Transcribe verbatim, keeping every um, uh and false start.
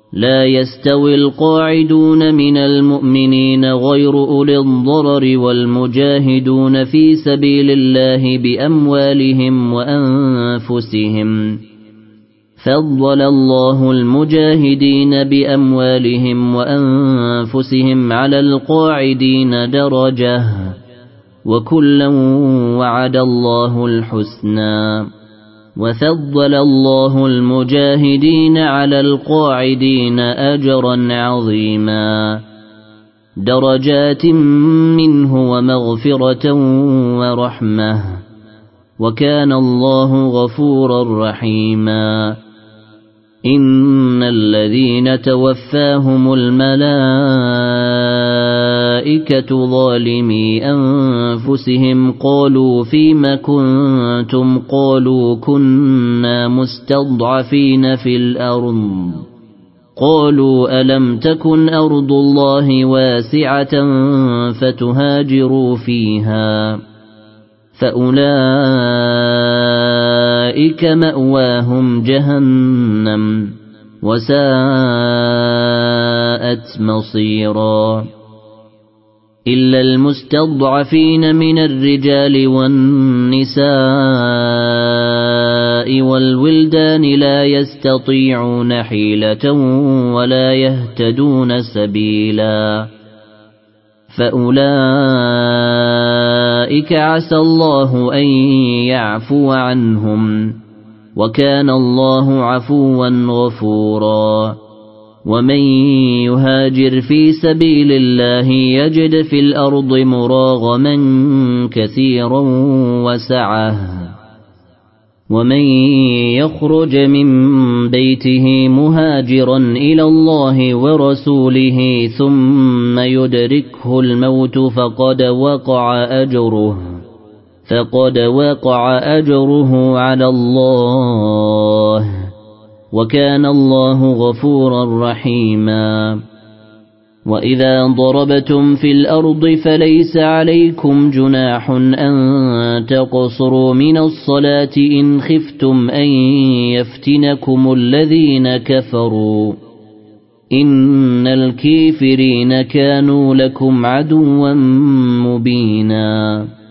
لا يستوي القاعدون من المؤمنين غير أولي الضرر والمجاهدون في سبيل الله بأموالهم وأنفسهم فضل الله المجاهدين بأموالهم وأنفسهم على القاعدين درجة وكلا وعد الله الحسنى وفضل الله المجاهدين على القاعدين أجرا عظيما درجات منه ومغفرة ورحمة وكان الله غفورا رحيما إن الذين توفاهم الملائكة ظالمي أنفسهم قالوا فيم كنتم قالوا كنا مستضعفين في الأرض قالوا ألم تكن أرض الله واسعة فتهاجروا فيها فأولئك مأواهم جهنم وساءت مصيرا إلا المستضعفين من الرجال والنساء والولدان لا يستطيعون حيلة ولا يهتدون سبيلا فأولئك عسى الله أن يعفو عنهم وكان الله عفوا غفورا ومن يهاجر في سبيل الله يجد في الأرض مراغما كثيرا وسعة ومن يخرج من بيته مهاجرا إلى الله ورسوله ثم يدركه الموت فقد وقع أجره فقد وقع أجره على الله وكان الله غفورا رحيما وإذا ضربتم في الأرض فليس عليكم جناح أن تقصروا من الصلاة إن خفتم أن يفتنكم الذين كفروا إن الكافرين كانوا لكم عدوا مبينا